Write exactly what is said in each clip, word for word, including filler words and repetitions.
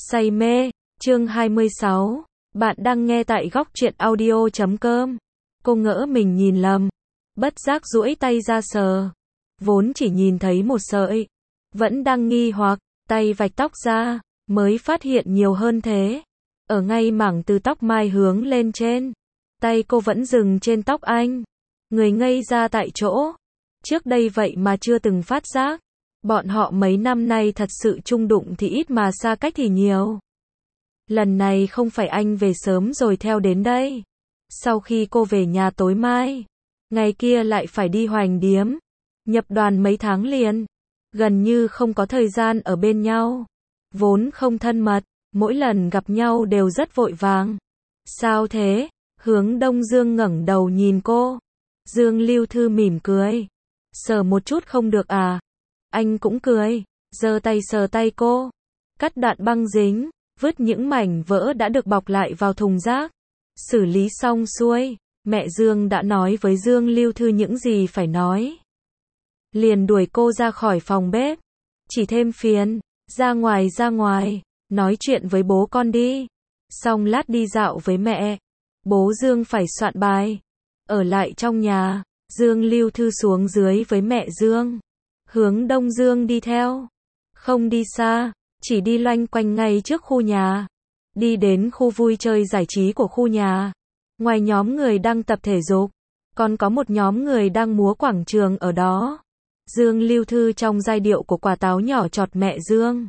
Say mê, chương hai mươi sáu. Bạn đang nghe tại góc truyện audio chấm com. Cô ngỡ mình nhìn lầm, bất giác duỗi tay ra sờ. Vốn chỉ nhìn thấy một sợi, vẫn đang nghi hoặc, tay vạch tóc ra, mới phát hiện nhiều hơn thế. Ở ngay mảng từ tóc mai hướng lên trên, tay cô vẫn dừng trên tóc anh. Người ngây ra tại chỗ. Trước đây vậy mà chưa từng phát giác. Bọn họ mấy năm nay thật sự chung đụng thì ít mà xa cách thì nhiều. Lần này không phải anh về sớm rồi theo đến đây. Sau khi cô về nhà tối mai, ngày kia lại phải đi Hoành Điếm, nhập đoàn mấy tháng liền, gần như không có thời gian ở bên nhau. Vốn không thân mật, mỗi lần gặp nhau đều rất vội vàng. Sao thế? Hướng Đông Dương ngẩng đầu nhìn cô. Dương Lưu Thư mỉm cười. Sờ một chút không được à? Anh cũng cười, giơ tay sờ tay cô, cắt đạn băng dính, vứt những mảnh vỡ đã được bọc lại vào thùng rác. Xử lý xong xuôi, mẹ Dương đã nói với Dương Lưu Thư những gì phải nói. Liền đuổi cô ra khỏi phòng bếp. Chỉ thêm phiền, ra ngoài ra ngoài, nói chuyện với bố con đi. Xong lát đi dạo với mẹ. Bố Dương phải soạn bài. Ở lại trong nhà, Dương Lưu Thư xuống dưới với mẹ Dương. Hướng Đông Dương đi theo. Không đi xa, chỉ đi loanh quanh ngay trước khu nhà. Đi đến khu vui chơi giải trí của khu nhà. Ngoài nhóm người đang tập thể dục, còn có một nhóm người đang múa quảng trường ở đó. Dương Lưu Thư trong giai điệu của quả táo nhỏ chọt mẹ Dương.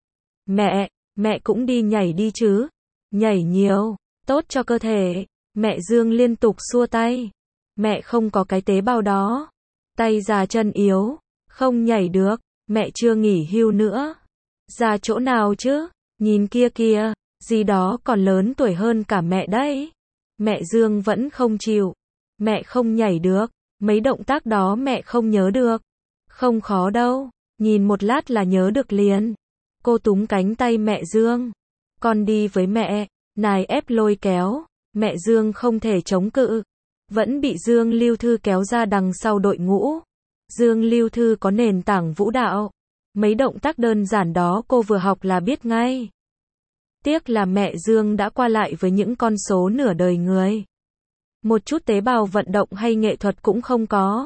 Mẹ, mẹ cũng đi nhảy đi chứ. Nhảy nhiều, tốt cho cơ thể. Mẹ Dương liên tục xua tay. Mẹ không có cái tế bào đó. Tay già chân yếu. Không nhảy được, mẹ chưa nghỉ hưu nữa. Ra chỗ nào chứ? Nhìn kia kìa, gì đó còn lớn tuổi hơn cả mẹ đấy. Mẹ Dương vẫn không chịu. Mẹ không nhảy được, mấy động tác đó mẹ không nhớ được. Không khó đâu, nhìn một lát là nhớ được liền. Cô túm cánh tay mẹ Dương. Con đi với mẹ, nài ép lôi kéo. Mẹ Dương không thể chống cự. Vẫn bị Dương Lưu Thư kéo ra đằng sau đội ngũ. Dương Lưu Thư có nền tảng vũ đạo. Mấy động tác đơn giản đó cô vừa học là biết ngay. Tiếc là mẹ Dương đã qua lại với những con số nửa đời người. Một chút tế bào vận động hay nghệ thuật cũng không có.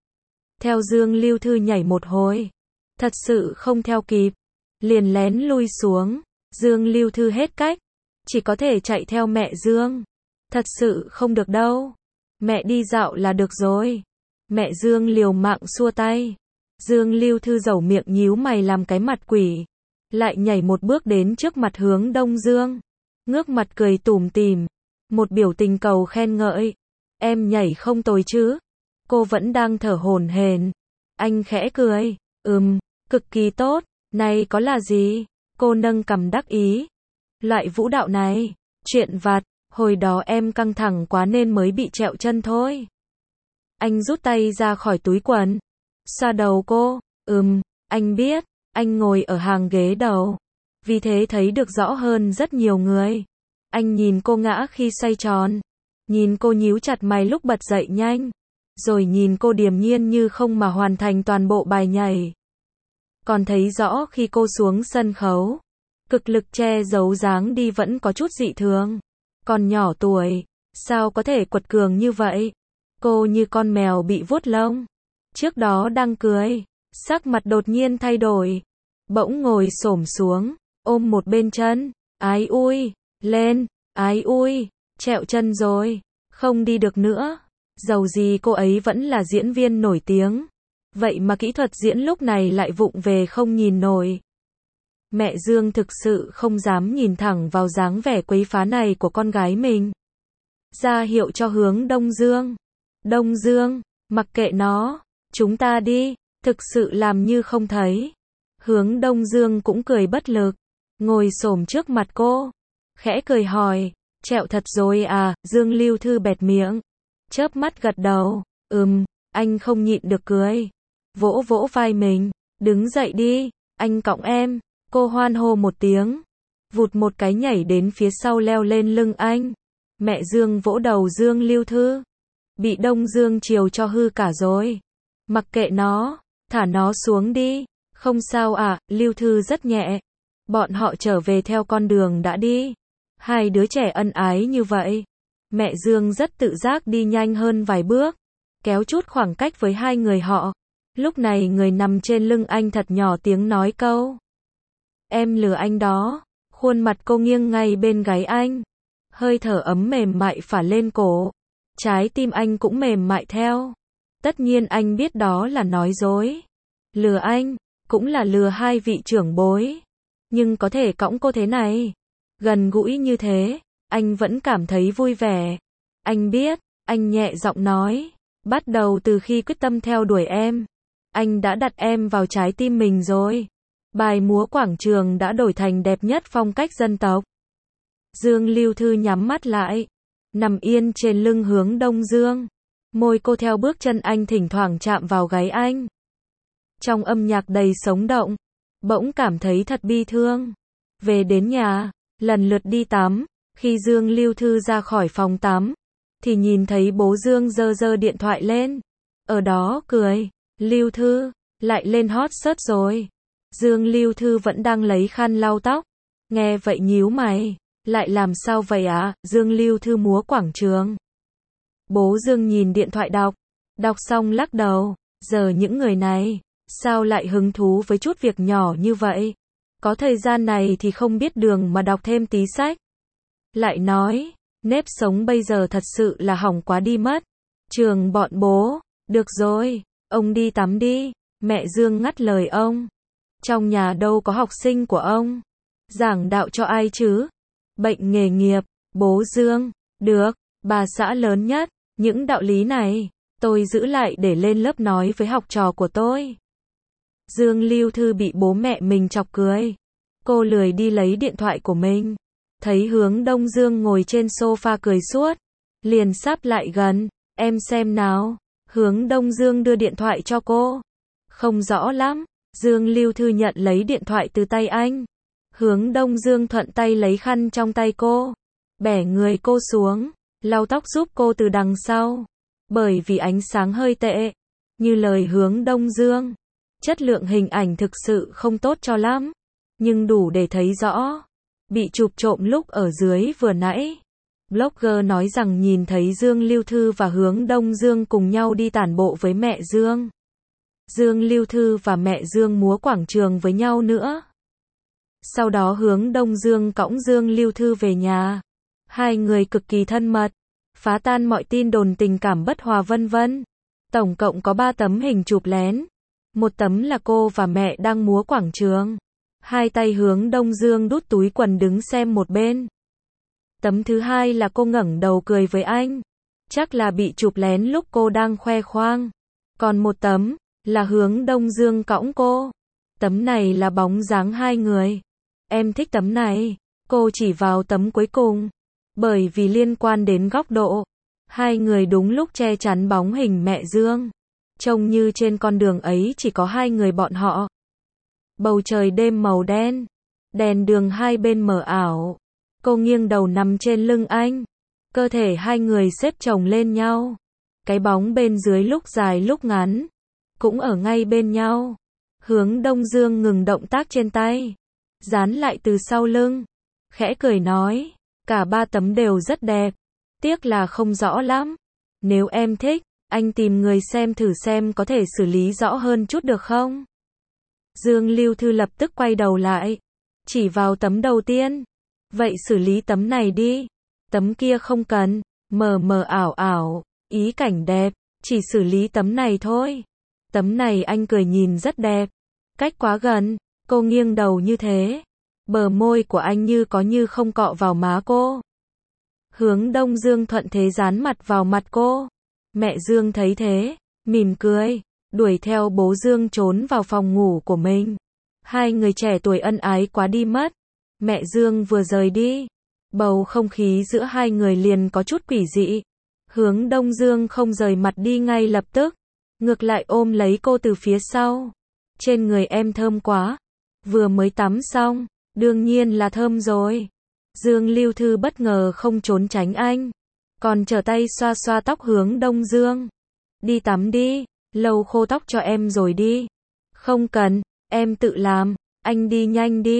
Theo Dương Lưu Thư nhảy một hồi. Thật sự không theo kịp. Liền lén lui xuống. Dương Lưu Thư hết cách. Chỉ có thể chạy theo mẹ Dương. Thật sự không được đâu. Mẹ đi dạo là được rồi. Mẹ Dương liều mạng xua tay. Dương Lưu Thư dẩu miệng nhíu mày làm cái mặt quỷ. Lại nhảy một bước đến trước mặt Hướng Đông Dương. Ngước mặt cười tủm tỉm. Một biểu tình cầu khen ngợi. Em nhảy không tồi chứ. Cô vẫn đang thở hổn hển. Anh khẽ cười. Ừm, cực kỳ tốt. Này có là gì? Cô nâng cằm đắc ý. Loại vũ đạo này, chuyện vặt. Hồi đó em căng thẳng quá nên mới bị trẹo chân thôi. Anh rút tay ra khỏi túi quần. Xoa đầu cô. Ừm, anh biết. Anh ngồi ở hàng ghế đầu. Vì thế thấy được rõ hơn rất nhiều người. Anh nhìn cô ngã khi xoay tròn. Nhìn cô nhíu chặt mày lúc bật dậy nhanh. Rồi nhìn cô điềm nhiên như không mà hoàn thành toàn bộ bài nhảy. Còn thấy rõ khi cô xuống sân khấu. Cực lực che giấu dáng đi vẫn có chút dị thường. Còn nhỏ tuổi, sao có thể quật cường như vậy? Cô như con mèo bị vuốt lông. Trước đó đang cười, sắc mặt đột nhiên thay đổi. Bỗng ngồi xổm xuống, ôm một bên chân. Ái ui, lên, ái ui, trẹo chân rồi, không đi được nữa. Dầu gì cô ấy vẫn là diễn viên nổi tiếng. Vậy mà kỹ thuật diễn lúc này lại vụng về không nhìn nổi. Mẹ Dương thực sự không dám nhìn thẳng vào dáng vẻ quấy phá này của con gái mình. Ra hiệu cho Hướng Đông Dương. Đông Dương, mặc kệ nó, chúng ta đi, thực sự làm như không thấy. Hướng Đông Dương cũng cười bất lực, ngồi xổm trước mặt cô, khẽ cười hỏi, trẹo thật rồi à? Dương Lưu Thư bẹt miệng, chớp mắt gật đầu, ừm, anh không nhịn được cười, vỗ vỗ vai mình, đứng dậy đi, anh cõng em. Cô hoan hô một tiếng, vụt một cái nhảy đến phía sau leo lên lưng anh. Mẹ Dương vỗ đầu Dương Lưu Thư. Bị Đông Dương chiều cho hư cả rồi. Mặc kệ nó, thả nó xuống đi. Không sao à, Lưu Thư rất nhẹ. Bọn họ trở về theo con đường đã đi. Hai đứa trẻ ân ái như vậy. Mẹ Dương rất tự giác đi nhanh hơn vài bước, kéo chút khoảng cách với hai người họ. Lúc này người nằm trên lưng anh thật nhỏ tiếng nói câu. Em lừa anh đó. Khuôn mặt cô nghiêng ngay bên gáy anh. Hơi thở ấm mềm mại phả lên cổ. Trái tim anh cũng mềm mại theo. Tất nhiên anh biết đó là nói dối. Lừa anh, cũng là lừa hai vị trưởng bối. Nhưng có thể cõng cô thế này, gần gũi như thế, anh vẫn cảm thấy vui vẻ. Anh biết, anh nhẹ giọng nói, bắt đầu từ khi quyết tâm theo đuổi em, anh đã đặt em vào trái tim mình rồi. Bài múa quảng trường đã đổi thành đẹp nhất phong cách dân tộc. Dương Lưu Thư nhắm mắt lại, nằm yên trên lưng Hướng Đông Dương. Môi cô theo bước chân anh thỉnh thoảng chạm vào gáy anh. Trong âm nhạc đầy sống động, bỗng cảm thấy thật bi thương. Về đến nhà, lần lượt đi tắm, khi Dương Lưu Thư ra khỏi phòng tắm, thì nhìn thấy bố Dương giơ giơ điện thoại lên. Ở đó cười, Lưu Thư, lại lên hot search rồi. Dương Lưu Thư vẫn đang lấy khăn lau tóc. Nghe vậy nhíu mày, lại làm sao vậy ạ? À? Dương Lưu Thư múa quảng trường. Bố Dương nhìn điện thoại đọc, đọc xong lắc đầu, giờ những người này, sao lại hứng thú với chút việc nhỏ như vậy? Có thời gian này thì không biết đường mà đọc thêm tí sách. Lại nói, nếp sống bây giờ thật sự là hỏng quá đi mất. Trường bọn bố, được rồi, ông đi tắm đi. Mẹ Dương ngắt lời ông. Trong nhà đâu có học sinh của ông. Giảng đạo cho ai chứ? Bệnh nghề nghiệp, bố Dương, được, bà xã lớn nhất, những đạo lý này, tôi giữ lại để lên lớp nói với học trò của tôi. Dương Lưu Thư bị bố mẹ mình chọc cười. Cô lười đi lấy điện thoại của mình. Thấy Hướng Đông Dương ngồi trên sofa cười suốt. Liền sắp lại gần. Em xem nào. Hướng Đông Dương đưa điện thoại cho cô. Không rõ lắm. Dương Lưu Thư nhận lấy điện thoại từ tay anh. Hướng Đông Dương thuận tay lấy khăn trong tay cô. Bẻ người cô xuống. Lau tóc giúp cô từ đằng sau. Bởi vì ánh sáng hơi tệ. Như lời Hướng Đông Dương, chất lượng hình ảnh thực sự không tốt cho lắm, nhưng đủ để thấy rõ. Bị chụp trộm lúc ở dưới vừa nãy. Blogger nói rằng nhìn thấy Dương Lưu Thư và Hướng Đông Dương cùng nhau đi tản bộ với mẹ Dương. Dương Lưu Thư và mẹ Dương múa quảng trường với nhau nữa. Sau đó Hướng Đông Dương cõng Dương Lưu Thư về nhà. Hai người cực kỳ thân mật, phá tan mọi tin đồn tình cảm bất hòa vân vân. Tổng cộng có ba tấm hình chụp lén. Một tấm là cô và mẹ đang múa quảng trường. Hai tay Hướng Đông Dương đút túi quần đứng xem một bên. Tấm thứ hai là cô ngẩng đầu cười với anh. Chắc là bị chụp lén lúc cô đang khoe khoang. Còn một tấm là Hướng Đông Dương cõng cô. Tấm này là bóng dáng hai người. Em thích tấm này. Cô chỉ vào tấm cuối cùng. Bởi vì liên quan đến góc độ. Hai người đúng lúc che chắn bóng hình mẹ Dương. Trông như trên con đường ấy chỉ có hai người bọn họ. Bầu trời đêm màu đen. Đèn đường hai bên mờ ảo. Cô nghiêng đầu nằm trên lưng anh. Cơ thể hai người xếp chồng lên nhau. Cái bóng bên dưới lúc dài lúc ngắn. Cũng ở ngay bên nhau. Hướng Đông Dương ngừng động tác trên tay. Dán lại từ sau lưng. Khẽ cười nói. Cả ba tấm đều rất đẹp. Tiếc là không rõ lắm. Nếu em thích, anh tìm người xem thử xem có thể xử lý rõ hơn chút được không? Dương Lưu Thư lập tức quay đầu lại. Chỉ vào tấm đầu tiên. Vậy xử lý tấm này đi. Tấm kia không cần. Mờ mờ ảo ảo. Ý cảnh đẹp. Chỉ xử lý tấm này thôi. Tấm này anh cười nhìn rất đẹp. Cách quá gần. Cô nghiêng đầu như thế. Bờ môi của anh như có như không cọ vào má cô. Hướng Đông Dương thuận thế dán mặt vào mặt cô. Mẹ Dương thấy thế, mỉm cười, đuổi theo bố Dương trốn vào phòng ngủ của mình. Hai người trẻ tuổi ân ái quá đi mất. Mẹ Dương vừa rời đi, bầu không khí giữa hai người liền có chút quỷ dị. Hướng Đông Dương không rời mặt đi ngay lập tức, ngược lại ôm lấy cô từ phía sau. Trên người em thơm quá, vừa mới tắm xong, đương nhiên là thơm rồi. Dương Lưu Thư bất ngờ không trốn tránh anh, còn trở tay xoa xoa tóc Hướng Đông Dương. Đi tắm đi, lau khô tóc cho em rồi đi. Không cần, em tự làm, anh đi nhanh đi.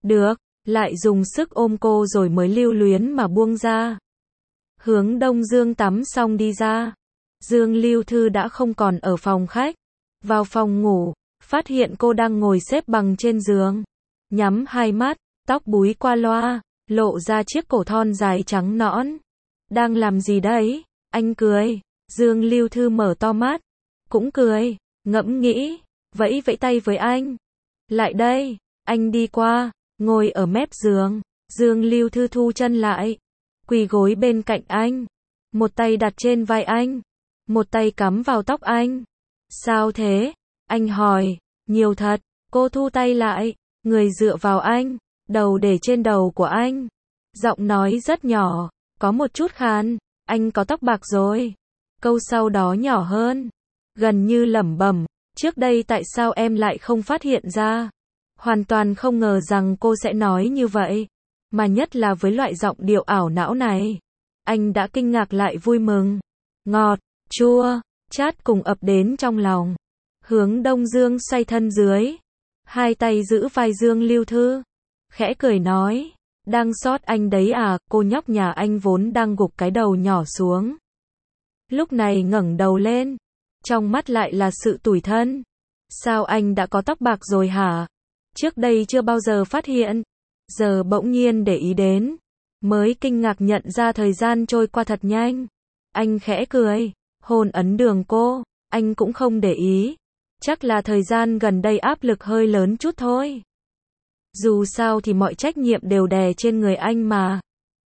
Được, lại dùng sức ôm cô rồi mới lưu luyến mà buông ra. Hướng Đông Dương tắm xong đi ra. Dương Lưu Thư đã không còn ở phòng khách. Vào phòng ngủ, phát hiện cô đang ngồi xếp bằng trên giường. Nhắm hai mắt, tóc búi qua loa, lộ ra chiếc cổ thon dài trắng nõn. Đang làm gì đấy? Anh cười. Dương Lưu Thư mở to mắt. Cũng cười, ngẫm nghĩ, vẫy vẫy tay với anh. Lại đây, anh đi qua, ngồi ở mép giường. Dương Lưu Thư thu chân lại, quỳ gối bên cạnh anh. Một tay đặt trên vai anh, một tay cắm vào tóc anh. Sao thế? Anh hỏi. Nhiều thật. Cô thu tay lại, người dựa vào anh, đầu để trên đầu của anh. Giọng nói rất nhỏ, có một chút khàn. Anh có tóc bạc rồi. Câu sau đó nhỏ hơn, gần như lẩm bẩm. Trước đây tại sao em lại không phát hiện ra? Hoàn toàn không ngờ rằng cô sẽ nói như vậy. Mà nhất là với loại giọng điệu ảo não này. Anh đã kinh ngạc lại vui mừng. Ngọt, chua, chát cùng ập đến trong lòng. Hướng Đông Dương xoay thân dưới. Hai tay giữ vai Dương Lưu Thư. Khẽ cười nói. Đang sót anh đấy à? Cô nhóc nhà anh vốn đang gục cái đầu nhỏ xuống. Lúc này ngẩng đầu lên. Trong mắt lại là sự tủi thân. Sao anh đã có tóc bạc rồi hả? Trước đây chưa bao giờ phát hiện. Giờ bỗng nhiên để ý đến. Mới kinh ngạc nhận ra thời gian trôi qua thật nhanh. Anh khẽ cười. Hôn ấn đường cô. Anh cũng không để ý. Chắc là thời gian gần đây áp lực hơi lớn chút thôi. Dù sao thì mọi trách nhiệm đều đè trên người anh mà.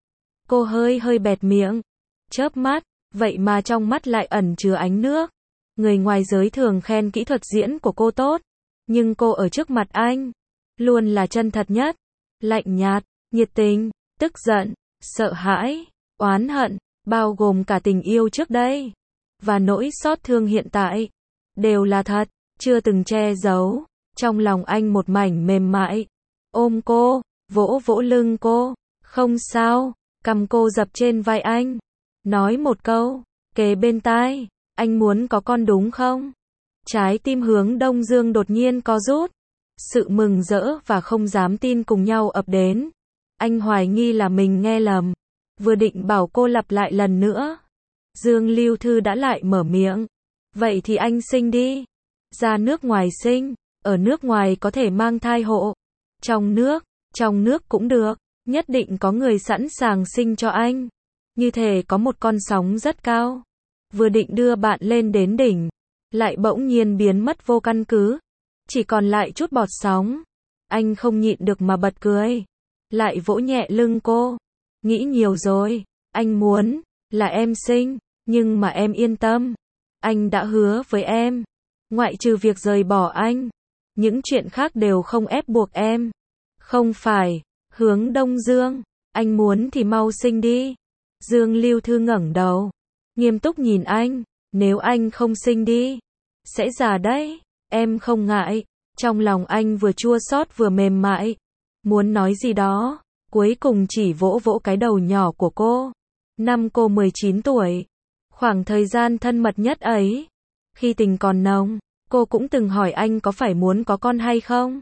Cô hơi hơi bẹt miệng. Chớp mắt. Vậy mà trong mắt lại ẩn chứa ánh nước. Người ngoài giới thường khen kỹ thuật diễn của cô tốt. Nhưng cô ở trước mặt anh. Luôn là chân thật nhất. Lạnh nhạt, nhiệt tình, tức giận, sợ hãi, oán hận. Bao gồm cả tình yêu trước đây. Và nỗi xót thương hiện tại. Đều là thật. Chưa từng che giấu. Trong lòng anh một mảnh mềm mại. Ôm cô, vỗ vỗ lưng cô. Không sao. Cầm cô dập trên vai anh. Nói một câu, kề bên tai. Anh muốn có con đúng không? Trái tim Hướng Đông Dương đột nhiên co rút. Sự mừng rỡ và không dám tin cùng nhau ập đến. Anh hoài nghi là mình nghe lầm. Vừa định bảo cô lặp lại lần nữa. Dương Lưu Thư đã lại mở miệng. Vậy thì anh sinh đi. Ra nước ngoài sinh. Ở nước ngoài có thể mang thai hộ. Trong nước, trong nước cũng được. Nhất định có người sẵn sàng sinh cho anh. Như thể có một con sóng rất cao. Vừa định đưa bạn lên đến đỉnh. Lại bỗng nhiên biến mất vô căn cứ. Chỉ còn lại chút bọt sóng. Anh không nhịn được mà bật cười. Lại vỗ nhẹ lưng cô. Nghĩ nhiều rồi. Anh muốn là em sinh. Nhưng mà em yên tâm. Anh đã hứa với em. Ngoại trừ việc rời bỏ anh. Những chuyện khác đều không ép buộc em. Không phải. Hướng Đông Dương. Anh muốn thì mau sinh đi. Dương Lưu Thư ngẩng đầu. Nghiêm túc nhìn anh. Nếu anh không sinh đi. Sẽ già đấy. Em không ngại. Trong lòng anh vừa chua xót vừa mềm mại. Muốn nói gì đó. Cuối cùng chỉ vỗ vỗ cái đầu nhỏ của cô. Năm cô mười chín tuổi. Khoảng thời gian thân mật nhất ấy. Khi tình còn nồng. Cô cũng từng hỏi anh có phải muốn có con hay không.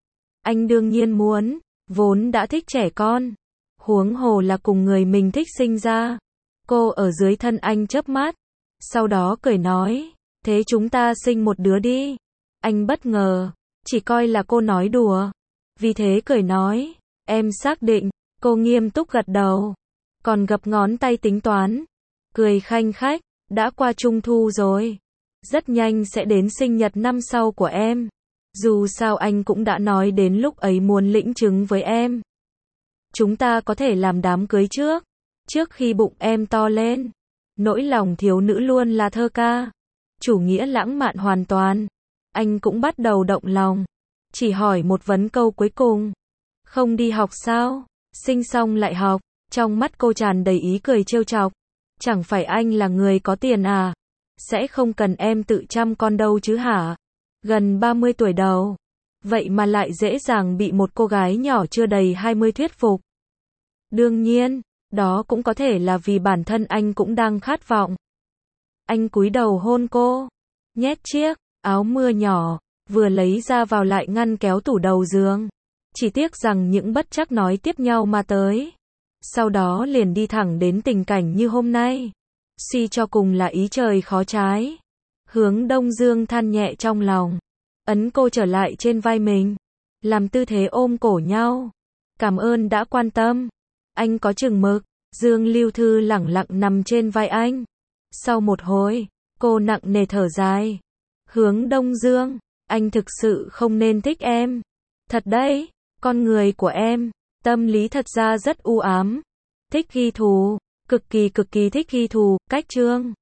Anh đương nhiên muốn. Vốn đã thích trẻ con. Huống hồ là cùng người mình thích sinh ra. Cô ở dưới thân anh chớp mắt. Sau đó cười nói. Thế chúng ta sinh một đứa đi. Anh bất ngờ. Chỉ coi là cô nói đùa. Vì thế cười nói. Em xác định. Cô nghiêm túc gật đầu. Còn gập ngón tay tính toán. Cười khanh khách. Đã qua trung thu rồi. Rất nhanh sẽ đến sinh nhật năm sau của em. Dù sao anh cũng đã nói đến lúc ấy muốn lĩnh chứng với em. Chúng ta có thể làm đám cưới trước. Trước khi bụng em to lên. Nỗi lòng thiếu nữ luôn là thơ ca. Chủ nghĩa lãng mạn hoàn toàn. Anh cũng bắt đầu động lòng. Chỉ hỏi một vấn câu cuối cùng. Không đi học sao? Sinh xong lại học. Trong mắt cô tràn đầy ý cười trêu chọc. Chẳng phải anh là người có tiền à? Sẽ không cần em tự chăm con đâu chứ hả? Gần ba mươi tuổi đầu. Vậy mà lại dễ dàng bị một cô gái nhỏ chưa đầy hai mươi thuyết phục. Đương nhiên, đó cũng có thể là vì bản thân anh cũng đang khát vọng. Anh cúi đầu hôn cô. Nhét chiếc áo mưa nhỏ. Vừa lấy ra vào lại ngăn kéo tủ đầu giường. Chỉ tiếc rằng những bất trắc nói tiếp nhau mà tới. Sau đó liền đi thẳng đến tình cảnh như hôm nay. Suy cho cùng là ý trời khó trái. Hướng Đông Dương than nhẹ trong lòng. Ấn cô trở lại trên vai mình. Làm tư thế ôm cổ nhau. Cảm ơn đã quan tâm. Anh có chừng mực. Dương Lưu Thư lẳng lặng nằm trên vai anh. Sau một hồi, cô nặng nề thở dài. Hướng Đông Dương, anh thực sự không nên thích em. Thật đấy, con người của em, tâm lý thật ra rất u ám. Thích ghi thù, cực kỳ cực kỳ thích ghi thù, cách Trương.